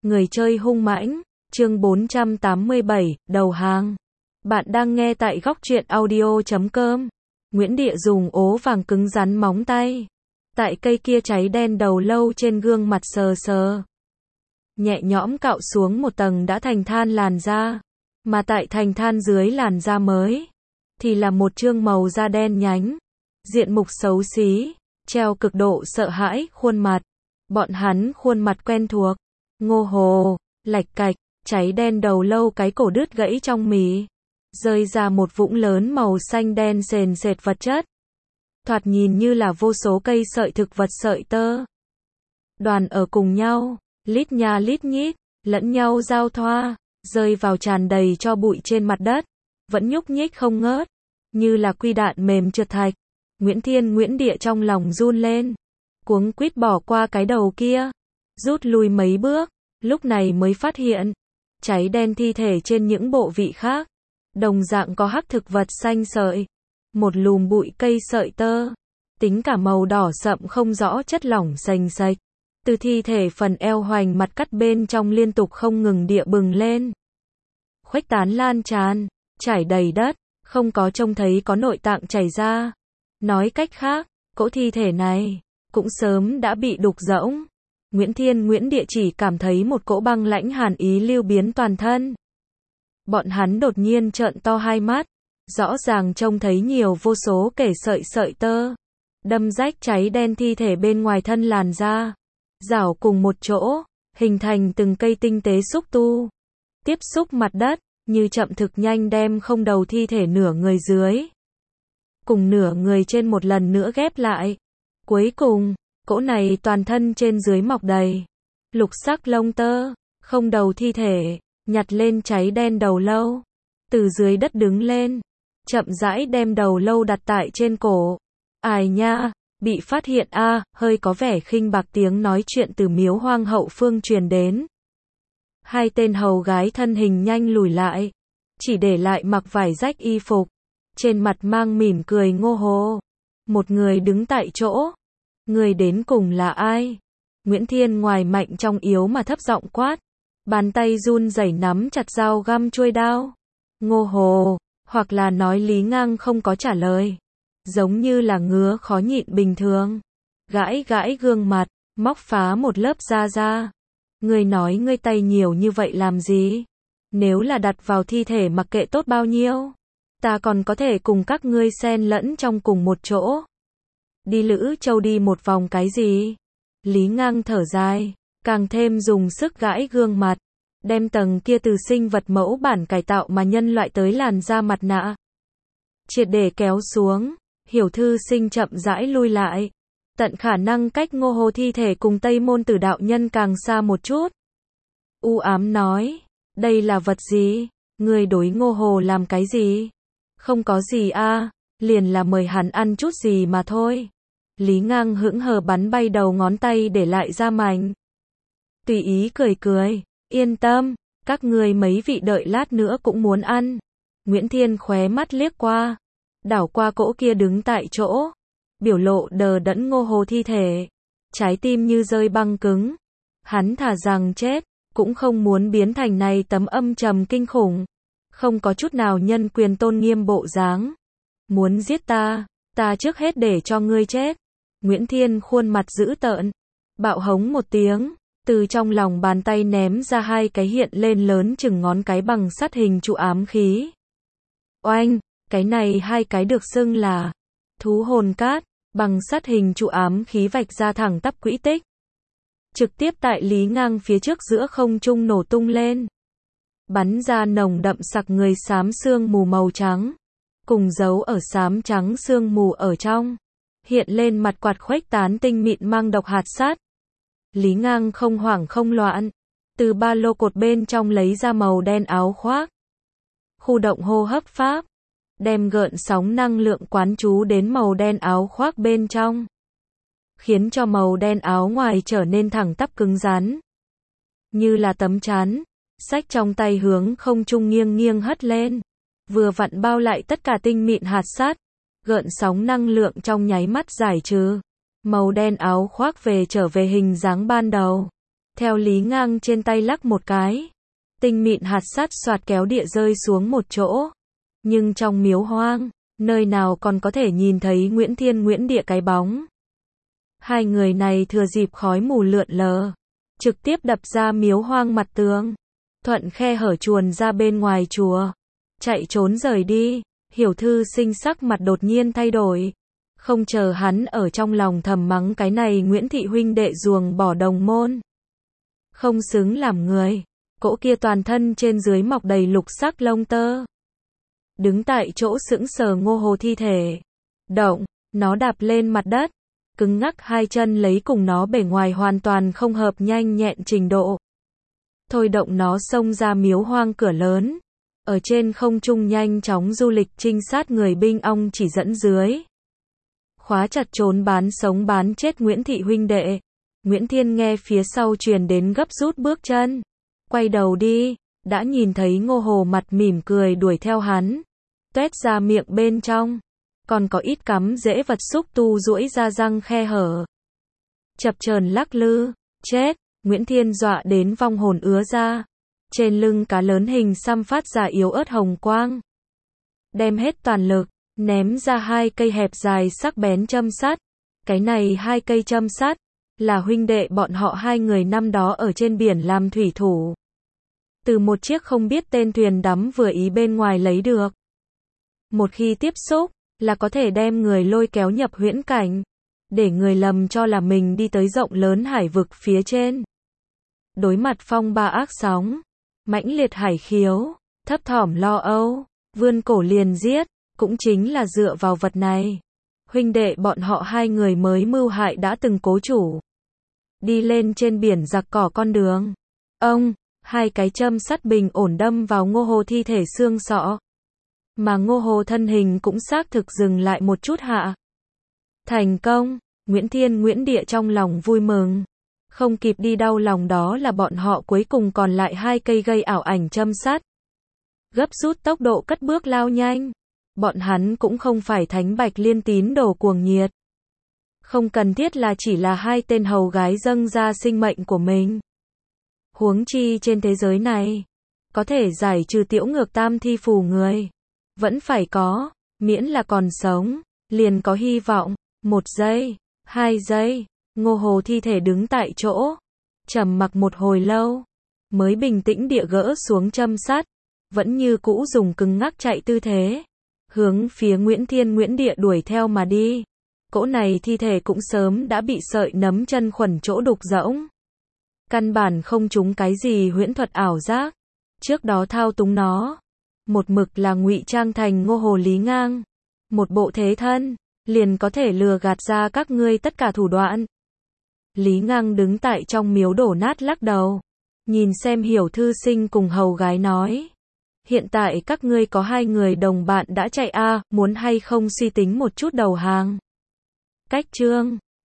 Người chơi hung mãnh, chương 487, đầu hàng. Bạn đang nghe tại góc truyện audio.com. Nguyễn Địa dùng ố vàng cứng rắn móng tay. Tại cây kia cháy đen đầu lâu trên gương mặt sờ sờ. Nhẹ nhõm cạo xuống một tầng đã thành than làn da. Mà tại thành than dưới làn da mới, thì là một trương màu da đen nhánh. Diện mục xấu xí, treo cực độ sợ hãi khuôn mặt. Bọn hắn khuôn mặt quen thuộc. Ngô Hồ, lạch cạch, cháy đen đầu lâu cái cổ đứt gãy trong mì. Rơi ra một vũng lớn màu xanh đen sền sệt vật chất. Thoạt nhìn như là vô số cây sợi thực vật sợi tơ. Đoàn ở cùng nhau, lít nha lít nhít, lẫn nhau giao thoa, rơi vào tràn đầy cho bụi trên mặt đất. Vẫn nhúc nhích không ngớt, như là quy đạn mềm trượt thạch. Nguyễn Thiên Nguyễn Địa trong lòng run lên. Cuống quýt bỏ qua cái đầu kia. Rút lui mấy bước, lúc này mới phát hiện. Cháy đen thi thể trên những bộ vị khác. Đồng dạng có hắc thực vật xanh sợi. Một lùm bụi cây sợi tơ. Tính cả màu đỏ sậm không rõ chất lỏng sành sạch. Từ thi thể phần eo hoành mặt cắt bên trong liên tục không ngừng địa bừng lên. Khuếch tán lan tràn, trải đầy đất, không có trông thấy có nội tạng chảy ra. Nói cách khác, cỗ thi thể này cũng sớm đã bị đục rỗng. Nguyễn Thiên Nguyễn Địa chỉ cảm thấy một cỗ băng lãnh hàn ý lưu biến toàn thân. Bọn hắn đột nhiên trợn to hai mắt, rõ ràng trông thấy nhiều vô số kể sợi tơ, đâm rách cháy đen thi thể bên ngoài thân làn da, rảo cùng một chỗ, hình thành từng cây tinh tế xúc tu, tiếp xúc mặt đất, như chậm thực nhanh đem không đầu thi thể nửa người dưới, cùng nửa người trên một lần nữa ghép lại. Cuối cùng, cỗ này toàn thân trên dưới mọc đầy lục sắc lông tơ, không đầu thi thể, nhặt lên cháy đen đầu lâu, từ dưới đất đứng lên, chậm rãi đem đầu lâu đặt tại trên cổ. Ai nha, bị phát hiện a, hơi có vẻ khinh bạc tiếng nói chuyện từ miếu hoang hậu phương truyền đến. Hai tên hầu gái thân hình nhanh lùi lại, chỉ để lại mặc vải rách y phục, trên mặt mang mỉm cười Ngô Hồ. Một người đứng tại chỗ. Người đến cùng là ai? Nguyễn Thiên ngoài mạnh trong yếu mà thấp giọng quát. Bàn tay run rẩy nắm chặt dao găm chuôi đao. Ngô Hồ, hoặc là nói Lý Ngang không có trả lời. Giống như là ngứa khó nhịn bình thường. Gãi gãi gương mặt, móc phá một lớp da ra. Ngươi nói ngươi tay nhiều như vậy làm gì? Nếu là đặt vào thi thể mặc kệ tốt bao nhiêu. Ta còn có thể cùng các ngươi xen lẫn trong cùng một chỗ. Đi Lữ Châu đi một vòng cái gì? Lý Ngang thở dài, càng thêm dùng sức gãi gương mặt, đem tầng kia từ sinh vật mẫu bản cải tạo mà nhân loại tới làn da mặt nạ triệt để kéo xuống. Hiểu Thư Sinh chậm rãi lui lại, tận khả năng cách Ngô Hồ thi thể cùng Tây Môn Tử đạo nhân càng xa một chút. U ám nói, đây là vật gì? Người đối Ngô Hồ làm cái gì? Không có gì a, liền là mời hắn ăn chút gì mà thôi. Lý Ngang hững hờ bắn bay đầu ngón tay để lại ra mảnh. Tùy ý cười cười, yên tâm, các ngươi mấy vị đợi lát nữa cũng muốn ăn. Nguyễn Thiên khóe mắt liếc qua, đảo qua cỗ kia đứng tại chỗ, biểu lộ đờ đẫn Ngô Hồ thi thể, trái tim như rơi băng cứng. Hắn thà rằng chết, cũng không muốn biến thành này tấm âm trầm kinh khủng, không có chút nào nhân quyền tôn nghiêm bộ dáng. Muốn giết ta, ta trước hết để cho ngươi chết. Nguyễn Thiên khuôn mặt dữ tợn, bạo hống một tiếng, từ trong lòng bàn tay ném ra hai cái hiện lên lớn chừng ngón cái bằng sắt hình trụ ám khí. Oanh, cái này hai cái được xưng là thú hồn cát, bằng sắt hình trụ ám khí vạch ra thẳng tắp quỹ tích. Trực tiếp tại Lý Ngang phía trước giữa không trung nổ tung lên. Bắn ra nồng đậm sặc người xám sương mù màu trắng, cùng dấu ở xám trắng sương mù ở trong, hiện lên mặt quạt khuếch tán tinh mịn mang độc hạt sát. Lý Ngang không hoảng không loạn, từ ba lô cột bên trong lấy ra màu đen áo khoác. Khu động hô hấp pháp, đem gợn sóng năng lượng quán chú đến màu đen áo khoác bên trong, khiến cho màu đen áo ngoài trở nên thẳng tắp cứng rắn, như là tấm chắn. Xách trong tay hướng không trung nghiêng nghiêng hất lên, vừa vặn bao lại tất cả tinh mịn hạt sắt. Gợn sóng năng lượng trong nháy mắt giải trừ, màu đen áo khoác trở về hình dáng ban đầu. theo Lý Ngang trên tay lắc một cái. Tinh mịn hạt sắt xoạt kéo địa rơi xuống một chỗ. Nhưng trong miếu hoang, nơi nào còn có thể nhìn thấy Nguyễn Thiên Nguyễn Địa cái bóng. Hai người này thừa dịp khói mù lượn lờ, trực tiếp đập ra miếu hoang mặt tường, thuận khe hở chuồn ra bên ngoài chùa, chạy trốn rời đi. Hiểu Thư Sinh sắc mặt đột nhiên thay đổi, không chờ hắn ở trong lòng thầm mắng cái này Nguyễn thị huynh đệ ruồng bỏ đồng môn, không xứng làm người. Cỗ kia toàn thân trên dưới mọc đầy lục sắc lông tơ, đứng tại chỗ sững sờ Ngô Hồ thi thể. Động, nó đạp lên mặt đất, cứng ngắc hai chân lấy cùng nó bề ngoài hoàn toàn không hợp nhanh nhẹn trình độ. Thôi động nó xông ra miếu hoang cửa lớn, ở trên không trung nhanh chóng du lịch trinh sát người binh ong chỉ dẫn dưới. Khóa chặt trốn bán sống bán chết Nguyễn thị huynh đệ. Nguyễn Thiên nghe phía sau truyền đến gấp rút bước chân. Quay đầu đi, đã nhìn thấy Ngô Hồ mặt mỉm cười đuổi theo hắn. Tuét ra miệng bên trong, còn có ít cắm rễ vật xúc tu duỗi ra răng khe hở. Chập chờn lắc lư, chết, Nguyễn Thiên dọa đến vong hồn ứa ra. Trên lưng cá lớn hình xăm phát ra yếu ớt hồng quang. Đem hết toàn lực, ném ra hai cây hẹp dài sắc bén châm sắt. Cái này hai cây châm sắt, là huynh đệ bọn họ hai người năm đó ở trên biển làm thủy thủ. Từ một chiếc không biết tên thuyền đắm vừa ý bên ngoài lấy được. Một khi tiếp xúc, là có thể đem người lôi kéo nhập huyễn cảnh, để người lầm cho là mình đi tới rộng lớn hải vực phía trên. Đối mặt phong ba ác sóng, mãnh liệt hải khiếu, thấp thỏm lo âu, vươn cổ liền giết, cũng chính là dựa vào vật này. Huynh đệ bọn họ hai người mới mưu hại đã từng cố chủ. Đi lên trên biển giặc cỏ con đường. Hai cái châm sắt bình ổn đâm vào Ngô Hồ thi thể xương sọ. Mà Ngô Hồ thân hình cũng xác thực dừng lại một chút hạ. Thành công, Nguyễn Thiên Nguyễn Địa trong lòng vui mừng. Không kịp đi đau lòng đó là bọn họ cuối cùng còn lại hai cây gây ảo ảnh châm sắt. Gấp rút tốc độ cất bước lao nhanh. Bọn hắn cũng không phải thánh bạch liên tín đồ cuồng nhiệt. Không cần thiết là chỉ là hai tên hầu gái dâng ra sinh mệnh của mình. Huống chi trên thế giới này, có thể giải trừ tiểu ngược tam thi phù người. Vẫn phải có, miễn là còn sống, liền có hy vọng. 1 giây, 2 giây, Ngô Hồ thi thể đứng tại chỗ, trầm mặc một hồi lâu, mới bình tĩnh địa gỡ xuống châm sắt, vẫn như cũ dùng cứng ngắc chạy tư thế, hướng phía Nguyễn Thiên Nguyễn Địa đuổi theo mà đi. Cỗ này thi thể cũng sớm đã bị sợi nấm chân khuẩn chỗ đục rỗng. Căn bản không trúng cái gì huyễn thuật ảo giác. Trước đó thao túng nó, một mực là ngụy trang thành Ngô Hồ Lý Ngang. Một bộ thế thân, liền có thể lừa gạt ra các ngươi tất cả thủ đoạn. Lý Ngang đứng tại trong miếu đổ nát lắc đầu. Nhìn xem Hiểu Thư Sinh cùng hầu gái nói. Hiện tại các ngươi có hai người đồng bạn đã chạy muốn hay không suy tính một chút đầu hàng. Cách chương